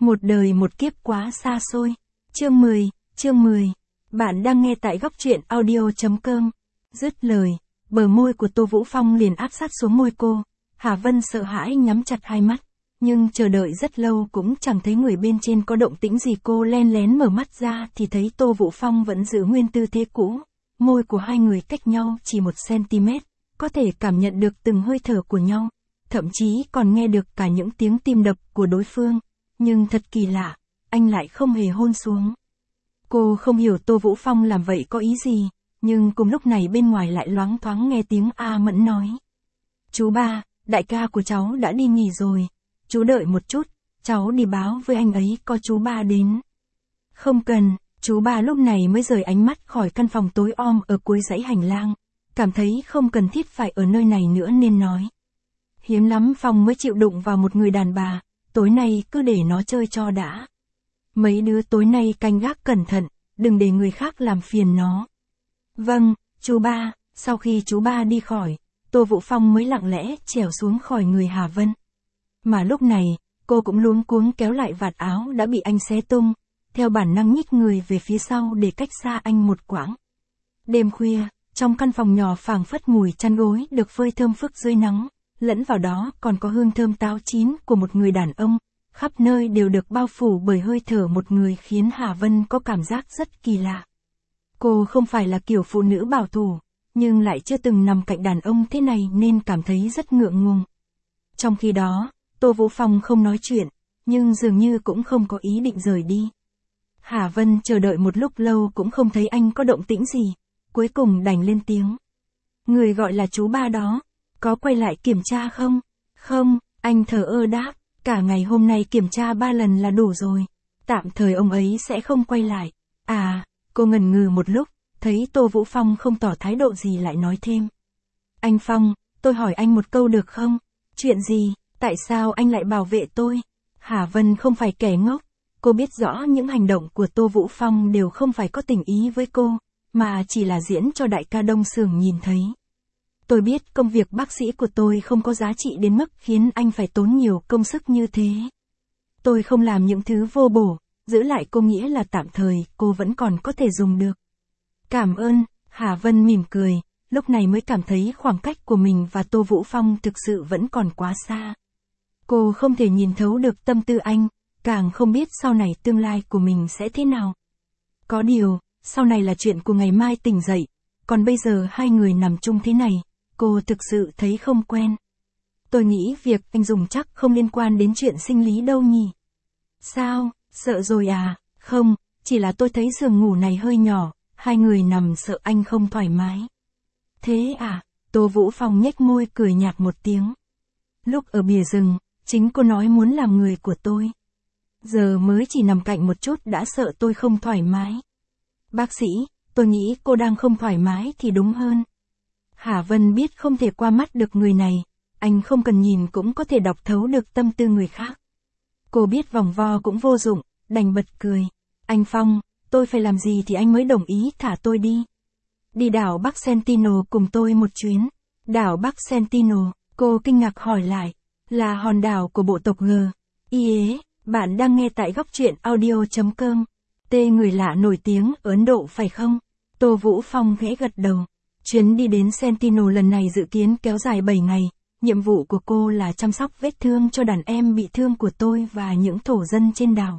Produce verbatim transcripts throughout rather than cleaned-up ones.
Một đời một kiếp quá xa xôi. Chương mười, chương mười. Bạn đang nghe tại góc truyện audio chấm com. Dứt lời, bờ môi của Tô Vũ Phong liền áp sát xuống môi cô. Hà Vân sợ hãi nhắm chặt hai mắt, nhưng chờ đợi rất lâu cũng chẳng thấy người bên trên có động tĩnh gì. Cô len lén mở mắt ra thì thấy Tô Vũ Phong vẫn giữ nguyên tư thế cũ. Môi của hai người cách nhau chỉ một xăng-ti-mét, có thể cảm nhận được từng hơi thở của nhau, thậm chí còn nghe được cả những tiếng tim đập của đối phương. Nhưng thật kỳ lạ, anh lại không hề hôn xuống. Cô không hiểu Tô Vũ Phong làm vậy có ý gì, nhưng cùng lúc này bên ngoài lại loáng thoáng nghe tiếng A Mẫn nói. Chú ba, đại ca của cháu đã đi nghỉ rồi, chú đợi một chút, cháu đi báo với anh ấy có chú ba đến. Không cần, chú ba lúc này mới rời ánh mắt khỏi căn phòng tối om ở cuối dãy hành lang, cảm thấy không cần thiết phải ở nơi này nữa nên nói. Hiếm lắm Phong mới chịu đụng vào một người đàn bà, tối nay cứ để nó chơi cho đã. Mấy đứa tối nay canh gác cẩn thận, đừng để người khác làm phiền nó. Vâng, chú ba. Sau khi chú ba đi khỏi, Tô Vũ Phong mới lặng lẽ trèo xuống khỏi người Hà Vân. Mà lúc này, cô cũng luống cuống kéo lại vạt áo đã bị anh xé tung, theo bản năng nhích người về phía sau để cách xa anh một quãng. Đêm khuya, trong căn phòng nhỏ phảng phất mùi chăn gối được phơi thơm phức dưới nắng, lẫn vào đó còn có hương thơm táo chín của một người đàn ông, khắp nơi đều được bao phủ bởi hơi thở một người khiến Hà Vân có cảm giác rất kỳ lạ. Cô không phải là kiểu phụ nữ bảo thủ, nhưng lại chưa từng nằm cạnh đàn ông thế này nên cảm thấy rất ngượng ngùng. Trong khi đó, Tô Vũ Phong không nói chuyện, nhưng dường như cũng không có ý định rời đi. Hà Vân chờ đợi một lúc lâu cũng không thấy anh có động tĩnh gì, cuối cùng đành lên tiếng. Người gọi là chú ba đó, có quay lại kiểm tra không? Không, anh thờ ơ đáp, cả ngày hôm nay kiểm tra ba lần là đủ rồi. Tạm thời ông ấy sẽ không quay lại. À, cô ngần ngừ một lúc, thấy Tô Vũ Phong không tỏ thái độ gì lại nói thêm. Anh Phong, tôi hỏi anh một câu được không? Chuyện gì, tại sao anh lại bảo vệ tôi? Hà Vân không phải kẻ ngốc, cô biết rõ những hành động của Tô Vũ Phong đều không phải có tình ý với cô, mà chỉ là diễn cho đại ca Đông Sường nhìn thấy. Tôi biết công việc bác sĩ của tôi không có giá trị đến mức khiến anh phải tốn nhiều công sức như thế. Tôi không làm những thứ vô bổ, giữ lại cô nghĩa là tạm thời, cô vẫn còn có thể dùng được. Cảm ơn, Hà Vân mỉm cười, lúc này mới cảm thấy khoảng cách của mình và Tô Vũ Phong thực sự vẫn còn quá xa. Cô không thể nhìn thấu được tâm tư anh, càng không biết sau này tương lai của mình sẽ thế nào. Có điều, sau này là chuyện của ngày mai tỉnh dậy, còn bây giờ hai người nằm chung thế này, cô thực sự thấy không quen. Tôi nghĩ việc anh dùng chắc không liên quan đến chuyện sinh lý đâu nhỉ. Sao, sợ rồi à? Không, chỉ là tôi thấy giường ngủ này hơi nhỏ, hai người nằm sợ anh không thoải mái. Thế à? Tô Vũ Phong nhếch môi cười nhạt một tiếng. Lúc ở bìa rừng, chính cô nói muốn làm người của tôi. Giờ mới chỉ nằm cạnh một chút đã sợ tôi không thoải mái. Bác sĩ, tôi nghĩ cô đang không thoải mái thì đúng hơn. Hà Vân biết không thể qua mắt được người này, anh không cần nhìn cũng có thể đọc thấu được tâm tư người khác. Cô biết vòng vo cũng vô dụng, đành bật cười. Anh Phong, tôi phải làm gì thì anh mới đồng ý thả tôi đi? Đi đảo Bắc Sentinel cùng tôi một chuyến. Đảo Bắc Sentinel, cô kinh ngạc hỏi lại, là hòn đảo của bộ tộc G. Ie, bạn đang nghe tại góc truyện audio chấm com. Tê người lạ nổi tiếng ở Ấn Độ phải không? Tô Vũ Phong khẽ gật đầu. Chuyến đi đến Sentinel lần này dự kiến kéo dài bảy ngày, nhiệm vụ của cô là chăm sóc vết thương cho đàn em bị thương của tôi và những thổ dân trên đảo.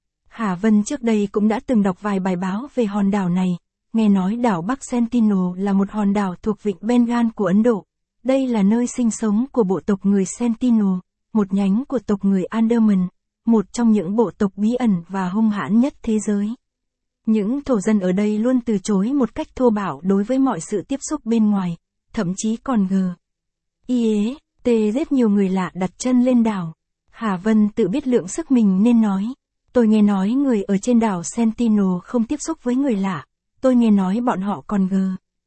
Hà Vân trước đây cũng đã từng đọc vài bài báo về hòn đảo này, nghe nói đảo Bắc Sentinel là một hòn đảo thuộc vịnh Bengal của Ấn Độ. Đây là nơi sinh sống của bộ tộc người Sentinel, một nhánh của tộc người Andaman, một trong những bộ tộc bí ẩn và hung hãn nhất thế giới. Những thổ dân ở đây luôn từ chối một cách thô bạo đối với mọi sự tiếp xúc bên ngoài, thậm chí còn G. Ie, tê rất nhiều người lạ đặt chân lên đảo. Hà Vân tự biết lượng sức mình nên nói. Tôi nghe nói người ở trên đảo Sentinel không tiếp xúc với người lạ, tôi nghe nói bọn họ còn G.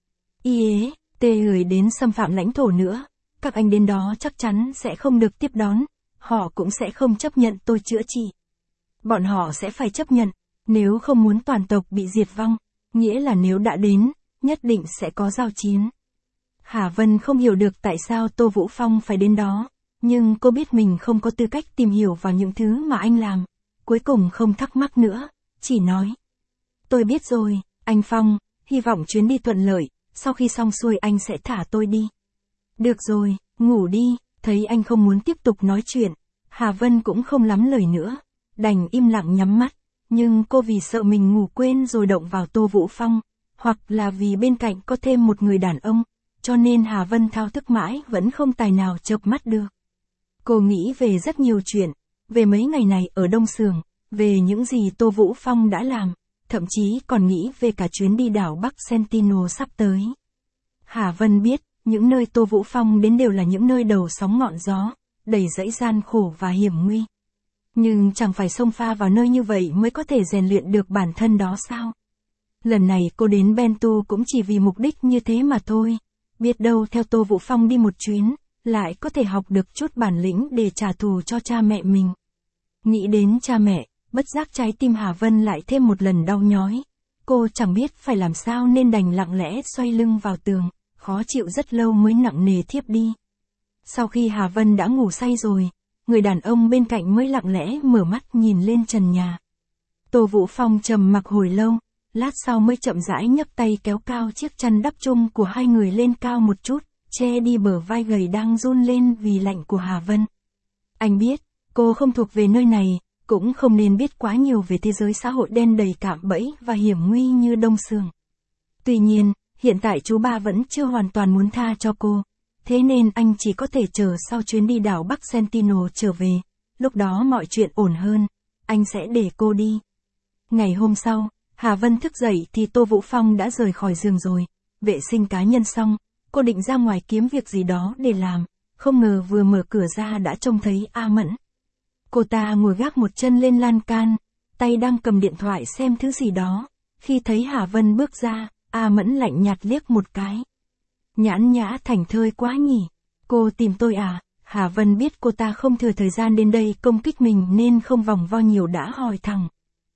Ie, tê gửi đến xâm phạm lãnh thổ nữa, các anh đến đó chắc chắn sẽ không được tiếp đón, họ cũng sẽ không chấp nhận tôi chữa trị. Bọn họ sẽ phải chấp nhận. Nếu không muốn toàn tộc bị diệt vong, nghĩa là nếu đã đến, nhất định sẽ có giao chiến. Hà Vân không hiểu được tại sao Tô Vũ Phong phải đến đó, nhưng cô biết mình không có tư cách tìm hiểu vào những thứ mà anh làm. cuối cùng không thắc mắc nữa, chỉ nói. Tôi biết rồi, anh Phong, hy vọng chuyến đi thuận lợi, sau khi xong xuôi anh sẽ thả tôi đi. Được rồi, ngủ đi, thấy anh không muốn tiếp tục nói chuyện, Hà Vân cũng không lắm lời nữa, đành im lặng nhắm mắt, nhưng cô vì sợ mình ngủ quên rồi động vào Tô Vũ Phong, hoặc là vì bên cạnh có thêm một người đàn ông, cho nên Hà Vân thao thức mãi vẫn không tài nào chợp mắt được. Cô nghĩ về rất nhiều chuyện, về mấy ngày này ở Đông Sường, về những gì Tô Vũ Phong đã làm, thậm chí còn nghĩ về cả chuyến đi đảo Bắc Sentinel sắp tới. Hà Vân biết, những nơi Tô Vũ Phong đến đều là những nơi đầu sóng ngọn gió, đầy dẫy gian khổ và hiểm nguy. Nhưng chẳng phải xông pha vào nơi như vậy mới có thể rèn luyện được bản thân đó sao? Lần này cô đến Bentu cũng chỉ vì mục đích như thế mà thôi. Biết đâu theo Tô Vũ Phong đi một chuyến, lại có thể học được chút bản lĩnh để trả thù cho cha mẹ mình. Nghĩ đến cha mẹ, bất giác trái tim Hà Vân lại thêm một lần đau nhói. Cô chẳng biết phải làm sao nên đành lặng lẽ xoay lưng vào tường, khó chịu rất lâu mới nặng nề thiếp đi. Sau khi Hà Vân đã ngủ say rồi, người đàn ông bên cạnh mới lặng lẽ mở mắt nhìn lên trần nhà. Tô Vũ Phong trầm mặc hồi lâu, lát sau mới chậm rãi nhấc tay kéo cao chiếc chăn đắp chung của hai người lên cao một chút, che đi bờ vai gầy đang run lên vì lạnh của Hà Vân. Anh biết, cô không thuộc về nơi này, cũng không nên biết quá nhiều về thế giới xã hội đen đầy cạm bẫy và hiểm nguy như Đông Sường. Tuy nhiên, hiện tại chú ba vẫn chưa hoàn toàn muốn tha cho cô, thế nên anh chỉ có thể chờ sau chuyến đi đảo Bắc Sentinel trở về, lúc đó mọi chuyện ổn hơn, anh sẽ để cô đi. Ngày hôm sau, Hà Vân thức dậy thì Tô Vũ Phong đã rời khỏi giường rồi, vệ sinh cá nhân xong, cô định ra ngoài kiếm việc gì đó để làm, không ngờ vừa mở cửa ra đã trông thấy A Mẫn. Cô ta ngồi gác một chân lên lan can, tay đang cầm điện thoại xem thứ gì đó, khi thấy Hà Vân bước ra, A Mẫn lạnh nhạt liếc một cái. Nhãn nhã thành thơi quá nhỉ, cô tìm tôi à? Hà Vân biết cô ta không thừa thời gian đến đây công kích mình nên không vòng vo nhiều đã hỏi thẳng.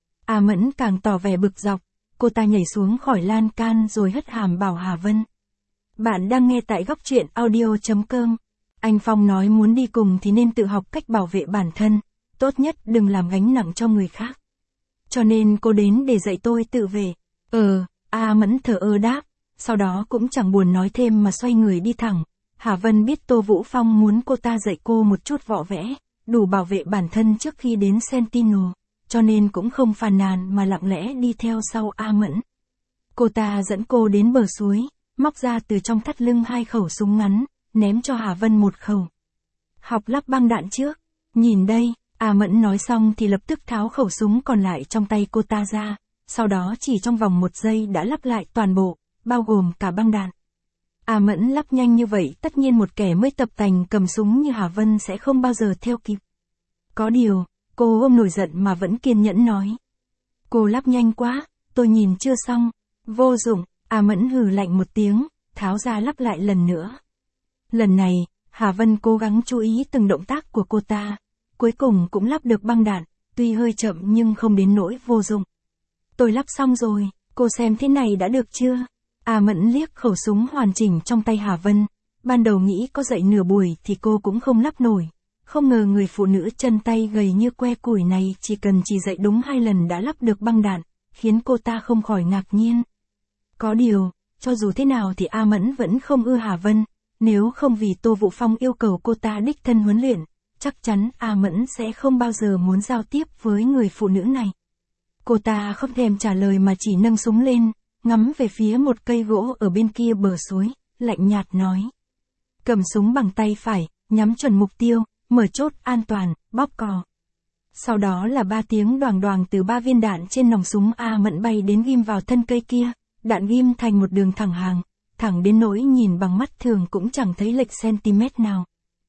A Mẫn càng tỏ vẻ bực dọc, cô ta nhảy xuống khỏi lan can rồi hất hàm bảo Hà Vân. Bạn đang nghe tại góc truyện audio chấm com. Anh Phong nói muốn đi cùng thì nên tự học cách bảo vệ bản thân, tốt nhất đừng làm gánh nặng cho người khác. Cho nên cô đến để dạy tôi tự vệ. Ờ, A Mẫn thờ ơ đáp, sau đó cũng chẳng buồn nói thêm mà xoay người đi thẳng. Hà Vân biết Tô Vũ Phong muốn cô ta dạy cô một chút võ vẽ, đủ bảo vệ bản thân trước khi đến Sentinel, cho nên cũng không phàn nàn mà lặng lẽ đi theo sau A Mẫn. Cô ta dẫn cô đến bờ suối, móc ra từ trong thắt lưng hai khẩu súng ngắn, ném cho Hà Vân một khẩu. Học lắp băng đạn trước, nhìn đây, A Mẫn nói xong thì lập tức tháo khẩu súng còn lại trong tay cô ta ra, sau đó chỉ trong vòng một giây đã lắp lại toàn bộ, bao gồm cả băng đạn. A Mẫn lắp nhanh như vậy tất nhiên một kẻ mới tập tành cầm súng như Hà Vân sẽ không bao giờ theo kịp. Có điều, cô ôm nổi giận mà vẫn kiên nhẫn nói. Cô lắp nhanh quá, tôi nhìn chưa xong, vô dụng, A Mẫn hừ lạnh một tiếng, tháo ra lắp lại lần nữa. Lần này, Hà Vân cố gắng chú ý từng động tác của cô ta, cuối cùng cũng lắp được băng đạn, tuy hơi chậm nhưng không đến nỗi vô dụng. Tôi lắp xong rồi, cô xem thế này đã được chưa? A Mẫn liếc khẩu súng hoàn chỉnh trong tay Hà Vân, ban đầu nghĩ có dậy nửa buổi thì cô cũng không lắp nổi, không ngờ người phụ nữ chân tay gầy như que củi này chỉ cần chỉ dậy đúng hai lần đã lắp được băng đạn, khiến cô ta không khỏi ngạc nhiên. Có điều, cho dù thế nào thì A Mẫn vẫn không ưa Hà Vân, nếu không vì Tô Vũ Phong yêu cầu cô ta đích thân huấn luyện, chắc chắn A Mẫn sẽ không bao giờ muốn giao tiếp với người phụ nữ này. Cô ta không thèm trả lời mà chỉ nâng súng lên, ngắm về phía một cây gỗ ở bên kia bờ suối, lạnh nhạt nói. Cầm súng bằng tay phải, nhắm chuẩn mục tiêu, mở chốt an toàn, bóp cò. Sau đó là ba tiếng đoàng đoàng từ ba viên đạn trên nòng súng A Mẫn bay đến ghim vào thân cây kia, đạn ghim thành một đường thẳng hàng, thẳng đến nỗi nhìn bằng mắt thường cũng chẳng thấy lệch centimet nào.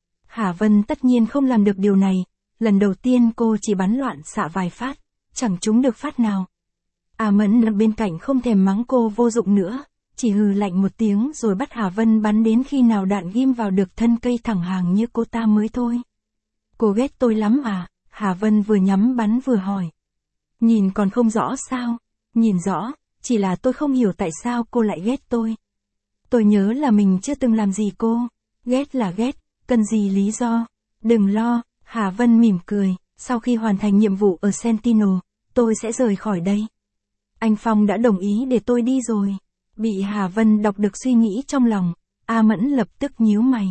Hà Vân tất nhiên không làm được điều này, lần đầu tiên cô chỉ bắn loạn xạ vài phát, chẳng trúng được phát nào. A Mẫn nằm bên cạnh không thèm mắng cô vô dụng nữa, chỉ hừ lạnh một tiếng rồi bắt Hà Vân bắn đến khi nào đạn ghim vào được thân cây thẳng hàng như cô ta mới thôi. Cô ghét tôi lắm à? Hà Vân vừa nhắm bắn vừa hỏi. Nhìn còn không rõ sao? Nhìn rõ, chỉ là tôi không hiểu tại sao cô lại ghét tôi. Tôi nhớ là mình chưa từng làm gì cô. Ghét là ghét, cần gì lý do? Đừng lo, Hà Vân mỉm cười, Sau khi hoàn thành nhiệm vụ ở Sentinel, tôi sẽ rời khỏi đây. Anh Phong đã đồng ý để tôi đi rồi. Bị Hà Vân đọc được suy nghĩ trong lòng, A Mẫn lập tức nhíu mày.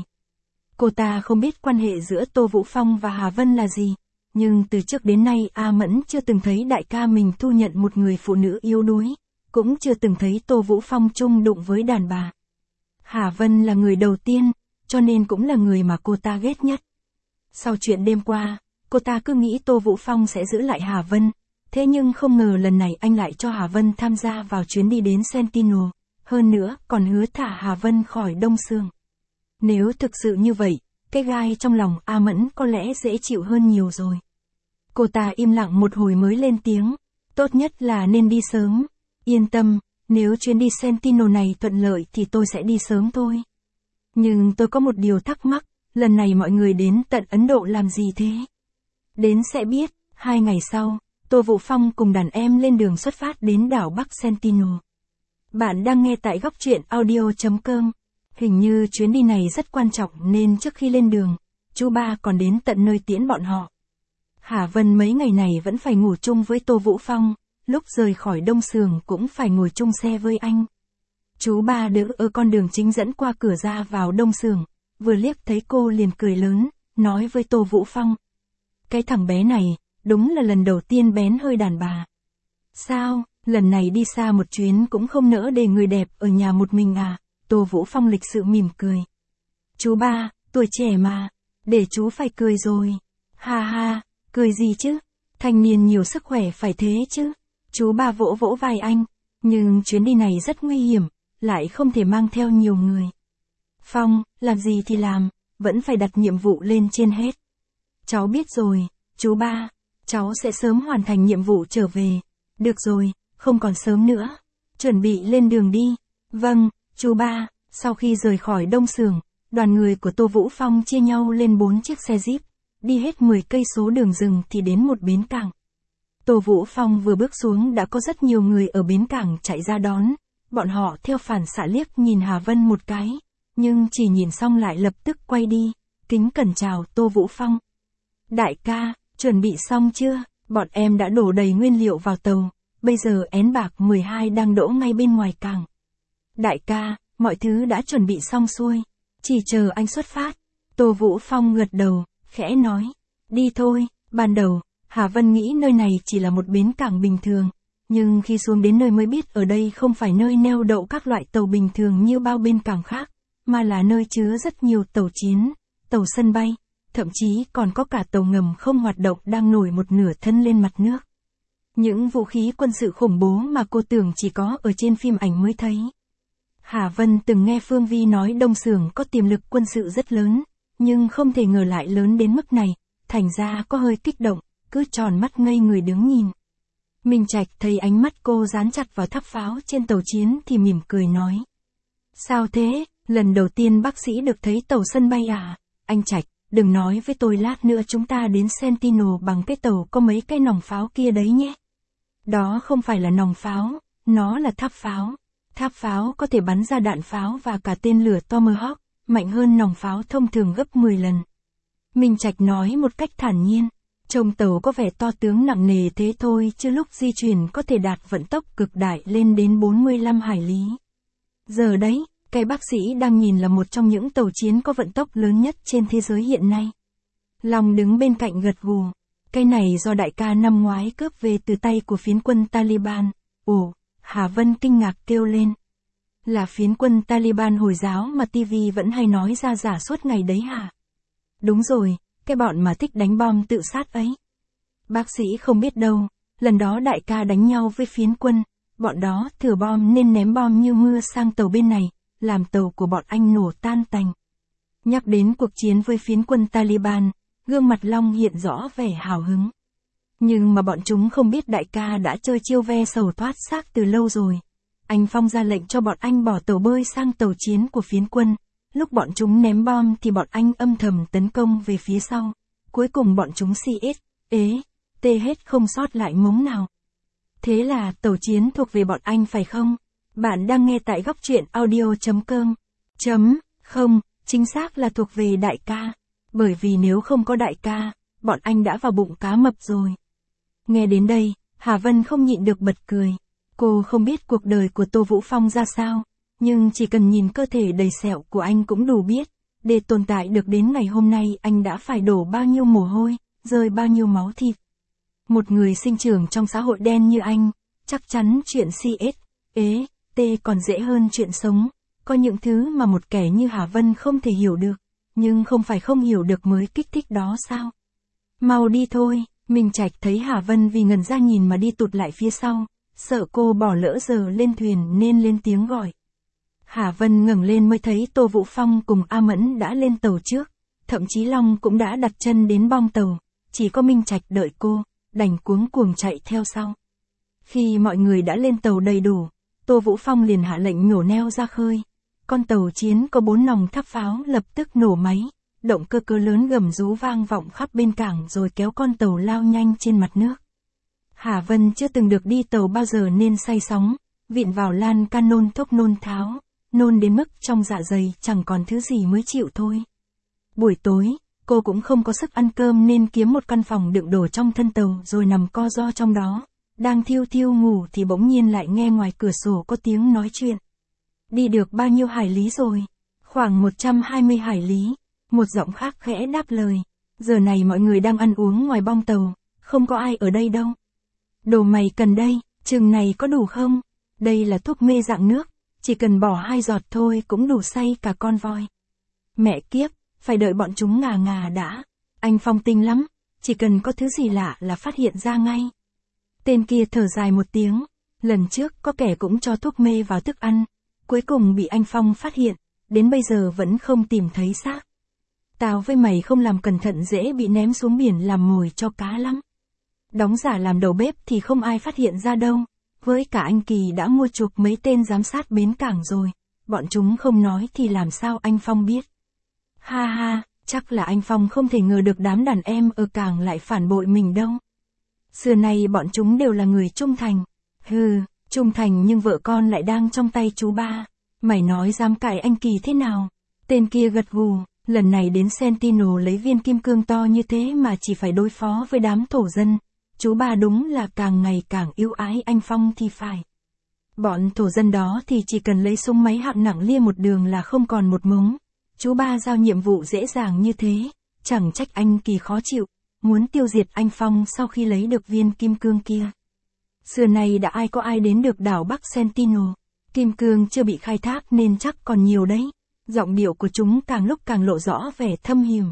Cô ta không biết quan hệ giữa Tô Vũ Phong và Hà Vân là gì, nhưng từ trước đến nay A Mẫn chưa từng thấy đại ca mình thu nhận một người phụ nữ yếu đuối, cũng chưa từng thấy Tô Vũ Phong chung đụng với đàn bà. Hà Vân là người đầu tiên, cho nên cũng là người mà cô ta ghét nhất. Sau chuyện đêm qua, cô ta cứ nghĩ Tô Vũ Phong sẽ giữ lại Hà Vân, thế nhưng không ngờ lần này anh lại cho Hà Vân tham gia vào chuyến đi đến Sentinel, hơn nữa còn hứa thả Hà Vân khỏi Đông Sương. Nếu thực sự như vậy, cái gai trong lòng A Mẫn có lẽ dễ chịu hơn nhiều rồi. Cô ta im lặng một hồi mới lên tiếng, tốt nhất là nên đi sớm. Yên tâm, nếu chuyến đi Sentinel này thuận lợi thì tôi sẽ đi sớm thôi. Nhưng tôi có một điều thắc mắc, lần này mọi người đến tận Ấn Độ làm gì thế? Đến sẽ biết. Hai ngày sau, Tô Vũ Phong cùng đàn em lên đường xuất phát đến đảo Bắc Sentinel. Bạn đang nghe tại góc truyện audio chấm com. Hình như chuyến đi này rất quan trọng nên trước khi lên đường, chú ba còn đến tận nơi tiễn bọn họ. Hà Vân mấy ngày này vẫn phải ngủ chung với Tô Vũ Phong, lúc rời khỏi Đông Sương cũng phải ngồi chung xe với anh. Chú ba đứng ở con đường chính dẫn qua cửa ra vào Đông Sương, vừa liếc thấy cô liền cười lớn, nói với Tô Vũ Phong. Cái thằng bé này, đúng là lần đầu tiên bén hơi đàn bà. Sao, lần này đi xa một chuyến cũng không nỡ để người đẹp ở nhà một mình à? Tô Vũ Phong lịch sự mỉm cười. Chú ba, tuổi trẻ mà, để chú phải cười rồi. Ha ha, cười gì chứ? Thanh niên nhiều sức khỏe phải thế chứ. Chú ba vỗ vỗ vai anh, nhưng chuyến đi này rất nguy hiểm, lại không thể mang theo nhiều người. Phong, làm gì thì làm, vẫn phải đặt nhiệm vụ lên trên hết. Cháu biết rồi, chú ba, cháu sẽ sớm hoàn thành nhiệm vụ trở về. Được rồi, không còn sớm nữa. Chuẩn bị lên đường đi. Vâng, chú ba. Sau khi rời khỏi Đông Sương, đoàn người của Tô Vũ Phong chia nhau lên bốn chiếc xe jeep, đi hết mười cây số đường rừng thì đến một bến cảng. Tô Vũ Phong vừa bước xuống đã có rất nhiều người ở bến cảng chạy ra đón, bọn họ theo phản xạ liếc nhìn Hà Vân một cái, nhưng chỉ nhìn xong lại lập tức quay đi, kính cẩn chào Tô Vũ Phong. Đại ca, chuẩn bị xong chưa? Bọn em đã đổ đầy nguyên liệu vào tàu, bây giờ én bạc mười hai đang đỗ ngay bên ngoài cảng. Đại ca, mọi thứ đã chuẩn bị xong xuôi, chỉ chờ anh xuất phát. Tô Vũ Phong gật đầu, khẽ nói, đi thôi. Ban đầu, Hà Vân nghĩ nơi này chỉ là một bến cảng bình thường, nhưng khi xuống đến nơi mới biết ở đây không phải nơi neo đậu các loại tàu bình thường như bao bên cảng khác, mà là nơi chứa rất nhiều tàu chiến, tàu sân bay, thậm chí còn có cả tàu ngầm không hoạt động đang nổi một nửa thân lên mặt nước. Những vũ khí quân sự khủng bố mà cô tưởng chỉ có ở trên phim ảnh mới thấy. Hà Vân từng nghe Phương Vi nói Đông Sương có tiềm lực quân sự rất lớn, nhưng không thể ngờ lại lớn đến mức này, thành ra có hơi kích động, cứ tròn mắt ngây người đứng nhìn. Minh Trạch thấy ánh mắt cô dán chặt vào tháp pháo trên tàu chiến thì mỉm cười nói. Sao thế, lần đầu tiên bác sĩ được thấy tàu sân bay à? Anh Trạch, đừng nói với tôi lát nữa chúng ta đến Sentinel bằng cái tàu có mấy cái nòng pháo kia đấy nhé. Đó không phải là nòng pháo, nó là tháp pháo. Tháp pháo có thể bắn ra đạn pháo và cả tên lửa Tomahawk, mạnh hơn nòng pháo thông thường gấp mười lần. Minh Trạch nói một cách thản nhiên, trông tàu có vẻ to tướng nặng nề thế thôi chứ lúc di chuyển có thể đạt vận tốc cực đại lên đến bốn mươi lăm hải lý. Giờ đấy, cái bác sĩ đang nhìn là một trong những tàu chiến có vận tốc lớn nhất trên thế giới hiện nay. Long đứng bên cạnh gật gù, cái này do đại ca năm ngoái cướp về từ tay của phiến quân Taliban. Ồ, Hà Vân kinh ngạc kêu lên. Là phiến quân Taliban Hồi giáo mà ti vi vẫn hay nói ra giả suốt ngày đấy hả? Đúng rồi, cái bọn mà thích đánh bom tự sát ấy. Bác sĩ không biết đâu, lần đó đại ca đánh nhau với phiến quân, bọn đó thừa bom nên ném bom như mưa sang tàu bên này, làm tàu của bọn anh nổ tan tành. Nhắc đến cuộc chiến với phiến quân Taliban, gương mặt Long hiện rõ vẻ hào hứng. Nhưng mà bọn chúng không biết đại ca đã chơi chiêu ve sầu thoát xác từ lâu rồi. Anh Phong ra lệnh cho bọn anh bỏ tàu bơi sang tàu chiến của phiến quân. Lúc bọn chúng ném bom thì bọn anh âm thầm tấn công về phía sau. Cuối cùng bọn chúng xê ét, ế, tê hết không sót lại mống nào. Thế là tàu chiến thuộc về bọn anh phải không? Bạn đang nghe tại góc truyện audio chấm com. Chấm, không, chính xác là thuộc về đại ca. Bởi vì nếu không có đại ca, bọn anh đã vào bụng cá mập rồi. Nghe đến đây, Hà Vân không nhịn được bật cười. Cô không biết cuộc đời của Tô Vũ Phong ra sao, nhưng chỉ cần nhìn cơ thể đầy sẹo của anh cũng đủ biết, để tồn tại được đến ngày hôm nay anh đã phải đổ bao nhiêu mồ hôi, rơi bao nhiêu máu thịt. Một người sinh trưởng trong xã hội đen như anh, chắc chắn chuyện xê ét, ế, tê còn dễ hơn chuyện sống. Có những thứ mà một kẻ như Hà Vân không thể hiểu được, nhưng không phải không hiểu được mới kích thích đó sao? Mau đi thôi, Minh Trạch thấy Hà Vân vì ngần ra nhìn mà đi tụt lại phía sau, sợ cô bỏ lỡ giờ lên thuyền nên lên tiếng gọi. Hà Vân ngẩng lên mới thấy Tô Vũ Phong cùng A Mẫn đã lên tàu trước, thậm chí Long cũng đã đặt chân đến bong tàu, chỉ có Minh Trạch đợi cô, đành cuống cuồng chạy theo sau. Khi mọi người đã lên tàu đầy đủ, Tô Vũ Phong liền hạ lệnh nhổ neo ra khơi. Con tàu chiến có bốn nòng tháp pháo lập tức nổ máy, động cơ cơ lớn gầm rú vang vọng khắp bên cảng rồi kéo con tàu lao nhanh trên mặt nước. Hà Vân chưa từng được đi tàu bao giờ nên say sóng, vịn vào lan can nôn thốc nôn tháo, nôn đến mức trong dạ dày chẳng còn thứ gì mới chịu thôi. Buổi tối, cô cũng không có sức ăn cơm nên kiếm một căn phòng đựng đồ trong thân tàu rồi nằm co ro trong đó. Đang thiêu thiêu ngủ thì bỗng nhiên lại nghe ngoài cửa sổ có tiếng nói chuyện. Đi được bao nhiêu hải lý rồi? Khoảng một trăm hai mươi hải lý. Một giọng khác khẽ đáp lời. Giờ này mọi người đang ăn uống ngoài bong tàu, không có ai ở đây đâu. Đồ mày cần đây, chừng này có đủ không? Đây là thuốc mê dạng nước, chỉ cần bỏ hai giọt thôi cũng đủ say cả con voi. Mẹ kiếp, phải đợi bọn chúng ngà ngà đã. Anh Phong tinh lắm, chỉ cần có thứ gì lạ là phát hiện ra ngay. Tên kia thở dài một tiếng, lần trước có kẻ cũng cho thuốc mê vào thức ăn, cuối cùng bị anh Phong phát hiện, đến bây giờ vẫn không tìm thấy xác. Tao với mày không làm cẩn thận dễ bị ném xuống biển làm mồi cho cá lắm. Đóng giả làm đầu bếp thì không ai phát hiện ra đâu, với cả anh Kỳ đã mua chuộc mấy tên giám sát bến cảng rồi, bọn chúng không nói thì làm sao anh Phong biết. Ha ha, chắc là anh Phong không thể ngờ được đám đàn em ở cảng lại phản bội mình đâu. Xưa nay bọn chúng đều là người trung thành. Hừ, trung thành nhưng vợ con lại đang trong tay chú ba. Mày nói dám cãi anh Kỳ thế nào? Tên kia gật gù, lần này đến Sentinel lấy viên kim cương to như thế mà chỉ phải đối phó với đám thổ dân. Chú ba đúng là càng ngày càng yêu ái anh Phong thì phải. Bọn thổ dân đó thì chỉ cần lấy súng máy hạng nặng lia một đường là không còn một mống. Chú ba giao nhiệm vụ dễ dàng như thế, chẳng trách anh Kỳ khó chịu, muốn tiêu diệt anh Phong sau khi lấy được viên kim cương kia. Xưa nay đã ai có ai đến được đảo Bắc Sentinel, kim cương chưa bị khai thác nên chắc còn nhiều đấy. Giọng điệu của chúng càng lúc càng lộ rõ vẻ thâm hiểm.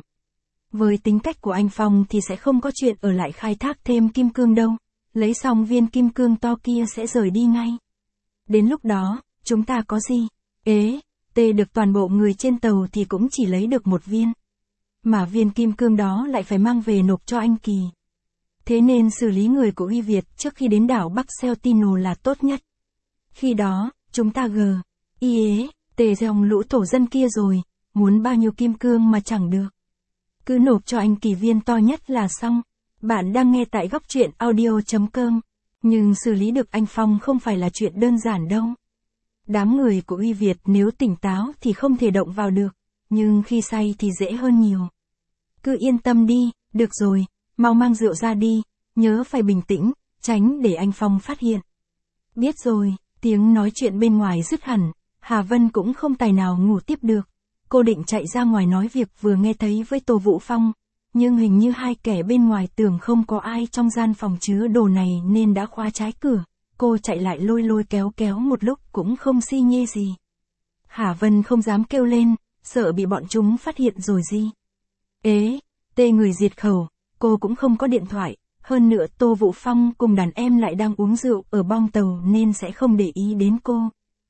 Với tính cách của anh Phong thì sẽ không có chuyện ở lại khai thác thêm kim cương đâu, lấy xong viên kim cương to kia sẽ rời đi ngay. Đến lúc đó, chúng ta có gì? Ế, tê được toàn bộ người trên tàu thì cũng chỉ lấy được một viên. Mà viên kim cương đó lại phải mang về nộp cho anh Kỳ. Thế nên xử lý người của Uy Việt trước khi đến đảo Bắc Sentinel là tốt nhất. Khi đó, chúng ta gờ, y ế, tề dòng lũ thổ dân kia rồi, muốn bao nhiêu kim cương mà chẳng được. Cứ nộp cho anh Kỳ viên to nhất là xong. Bạn đang nghe tại góc truyện audio chấm com. Nhưng xử lý được anh Phong không phải là chuyện đơn giản đâu. Đám người của Uy Việt nếu tỉnh táo thì không thể động vào được, nhưng khi say thì dễ hơn nhiều. Cứ yên tâm đi, được rồi, mau mang rượu ra đi, nhớ phải bình tĩnh, tránh để anh Phong phát hiện. Biết rồi, tiếng nói chuyện bên ngoài dứt hẳn, Hà Vân cũng không tài nào ngủ tiếp được. Cô định chạy ra ngoài nói việc vừa nghe thấy với Tô Vũ Phong, nhưng hình như hai kẻ bên ngoài tưởng không có ai trong gian phòng chứa đồ này nên đã khóa trái cửa. Cô chạy lại lôi lôi kéo kéo một lúc cũng không xi nhê gì. Hà Vân không dám kêu lên, sợ bị bọn chúng phát hiện rồi gì. Ế, tê người diệt khẩu, cô cũng không có điện thoại, hơn nữa Tô Vũ Phong cùng đàn em lại đang uống rượu ở bong tàu nên sẽ không để ý đến cô.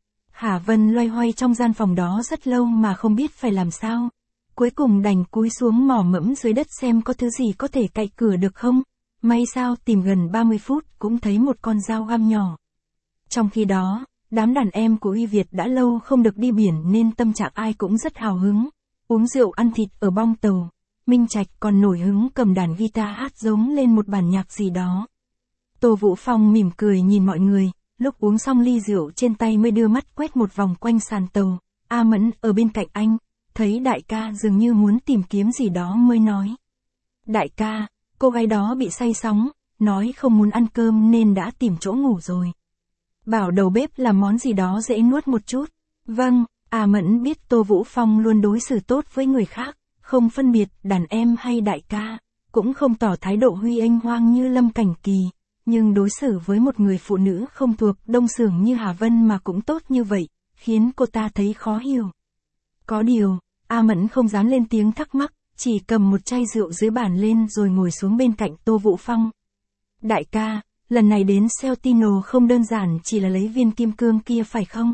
Hà Vân loay hoay trong gian phòng đó rất lâu mà không biết phải làm sao. Cuối cùng đành cúi xuống mò mẫm dưới đất xem có thứ gì có thể cạy cửa được không. May sao tìm gần ba mươi phút cũng thấy một con dao găm nhỏ. Trong khi đó, đám đàn em của Uy Việt đã lâu không được đi biển nên tâm trạng ai cũng rất hào hứng. Uống rượu ăn thịt ở bong tàu. Minh Trạch còn nổi hứng cầm đàn guitar hát giống lên một bản nhạc gì đó. Tô Vũ Phong mỉm cười nhìn mọi người, lúc uống xong ly rượu trên tay mới đưa mắt quét một vòng quanh sàn tàu. A Mẫn ở bên cạnh anh, thấy đại ca dường như muốn tìm kiếm gì đó mới nói. Đại ca, cô gái đó bị say sóng, nói không muốn ăn cơm nên đã tìm chỗ ngủ rồi. Bảo đầu bếp làm món gì đó dễ nuốt một chút. Vâng, A Mẫn biết Tô Vũ Phong luôn đối xử tốt với người khác, không phân biệt đàn em hay đại ca, cũng không tỏ thái độ huy anh hoang như Lâm Cảnh Kỳ, nhưng đối xử với một người phụ nữ không thuộc Đông Xưởng như Hà Vân mà cũng tốt như vậy, khiến cô ta thấy khó hiểu. Có điều, A Mẫn không dám lên tiếng thắc mắc, chỉ cầm một chai rượu dưới bàn lên rồi ngồi xuống bên cạnh Tô Vũ Phong. Đại ca, lần này đến Celtino không đơn giản chỉ là lấy viên kim cương kia phải không?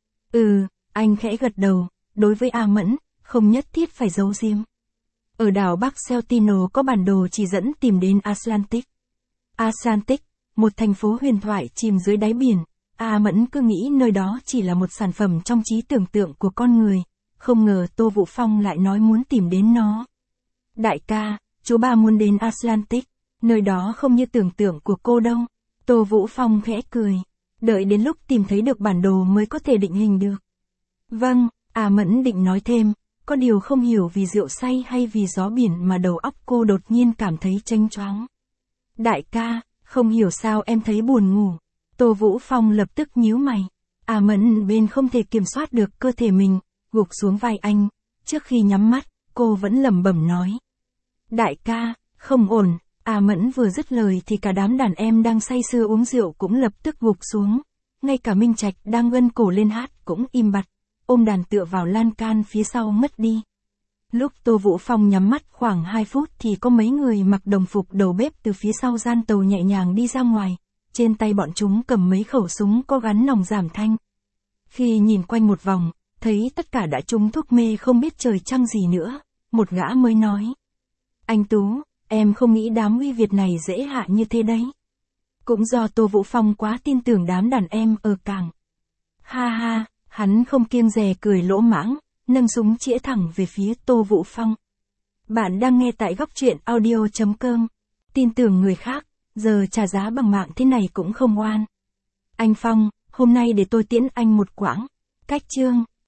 Ừ, anh khẽ gật đầu, đối với A Mẫn, không nhất thiết phải giấu giếm. Ở đảo Bắc Celtino có bản đồ chỉ dẫn tìm đến Atlantic. Atlantic, một thành phố huyền thoại chìm dưới đáy biển, A Mẫn cứ nghĩ nơi đó chỉ là một sản phẩm trong trí tưởng tượng của con người, không ngờ Tô Vũ Phong lại nói muốn tìm đến nó. Đại ca, chú ba muốn đến Atlantic, nơi đó không như tưởng tượng của cô đâu. Tô Vũ Phong khẽ cười, đợi đến lúc tìm thấy được bản đồ mới có thể định hình được. Vâng, A Mẫn định nói thêm, có điều không hiểu vì rượu say hay vì gió biển mà đầu óc cô đột nhiên cảm thấy chênh choáng. Đại ca, không hiểu sao em thấy buồn ngủ. Tô Vũ Phong lập tức nhíu mày. A Mẫn bên không thể kiểm soát được cơ thể mình, gục xuống vai anh. Trước khi nhắm mắt, cô vẫn lẩm bẩm nói. Đại ca, không ổn. A Mẫn vừa dứt lời thì cả đám đàn em đang say sưa uống rượu cũng lập tức gục xuống. Ngay cả Minh Trạch đang gân cổ lên hát cũng im bặt, ôm đàn tựa vào lan can phía sau mất đi. Lúc Tô Vũ Phong nhắm mắt khoảng hai phút thì có mấy người mặc đồng phục đầu bếp từ phía sau gian tàu nhẹ nhàng đi ra ngoài, trên tay bọn chúng cầm mấy khẩu súng có gắn nòng giảm thanh. Khi nhìn quanh một vòng, thấy tất cả đã trúng thuốc mê không biết trời trăng gì nữa, một gã mới nói. Anh Tú, em không nghĩ đám Huy Việt này dễ hạ như thế đấy. Cũng do Tô Vũ Phong quá tin tưởng đám đàn em ở cảng. Ha ha, hắn không kiêng dè cười lỗ mãng, nâng súng chĩa thẳng về phía Tô Vũ Phong. Bạn đang nghe tại góc truyện audio chấm com. Tin tưởng người khác, giờ trả giá bằng mạng thế này cũng không oan. Anh Phong, hôm nay để tôi tiễn anh một quãng. Cách chương.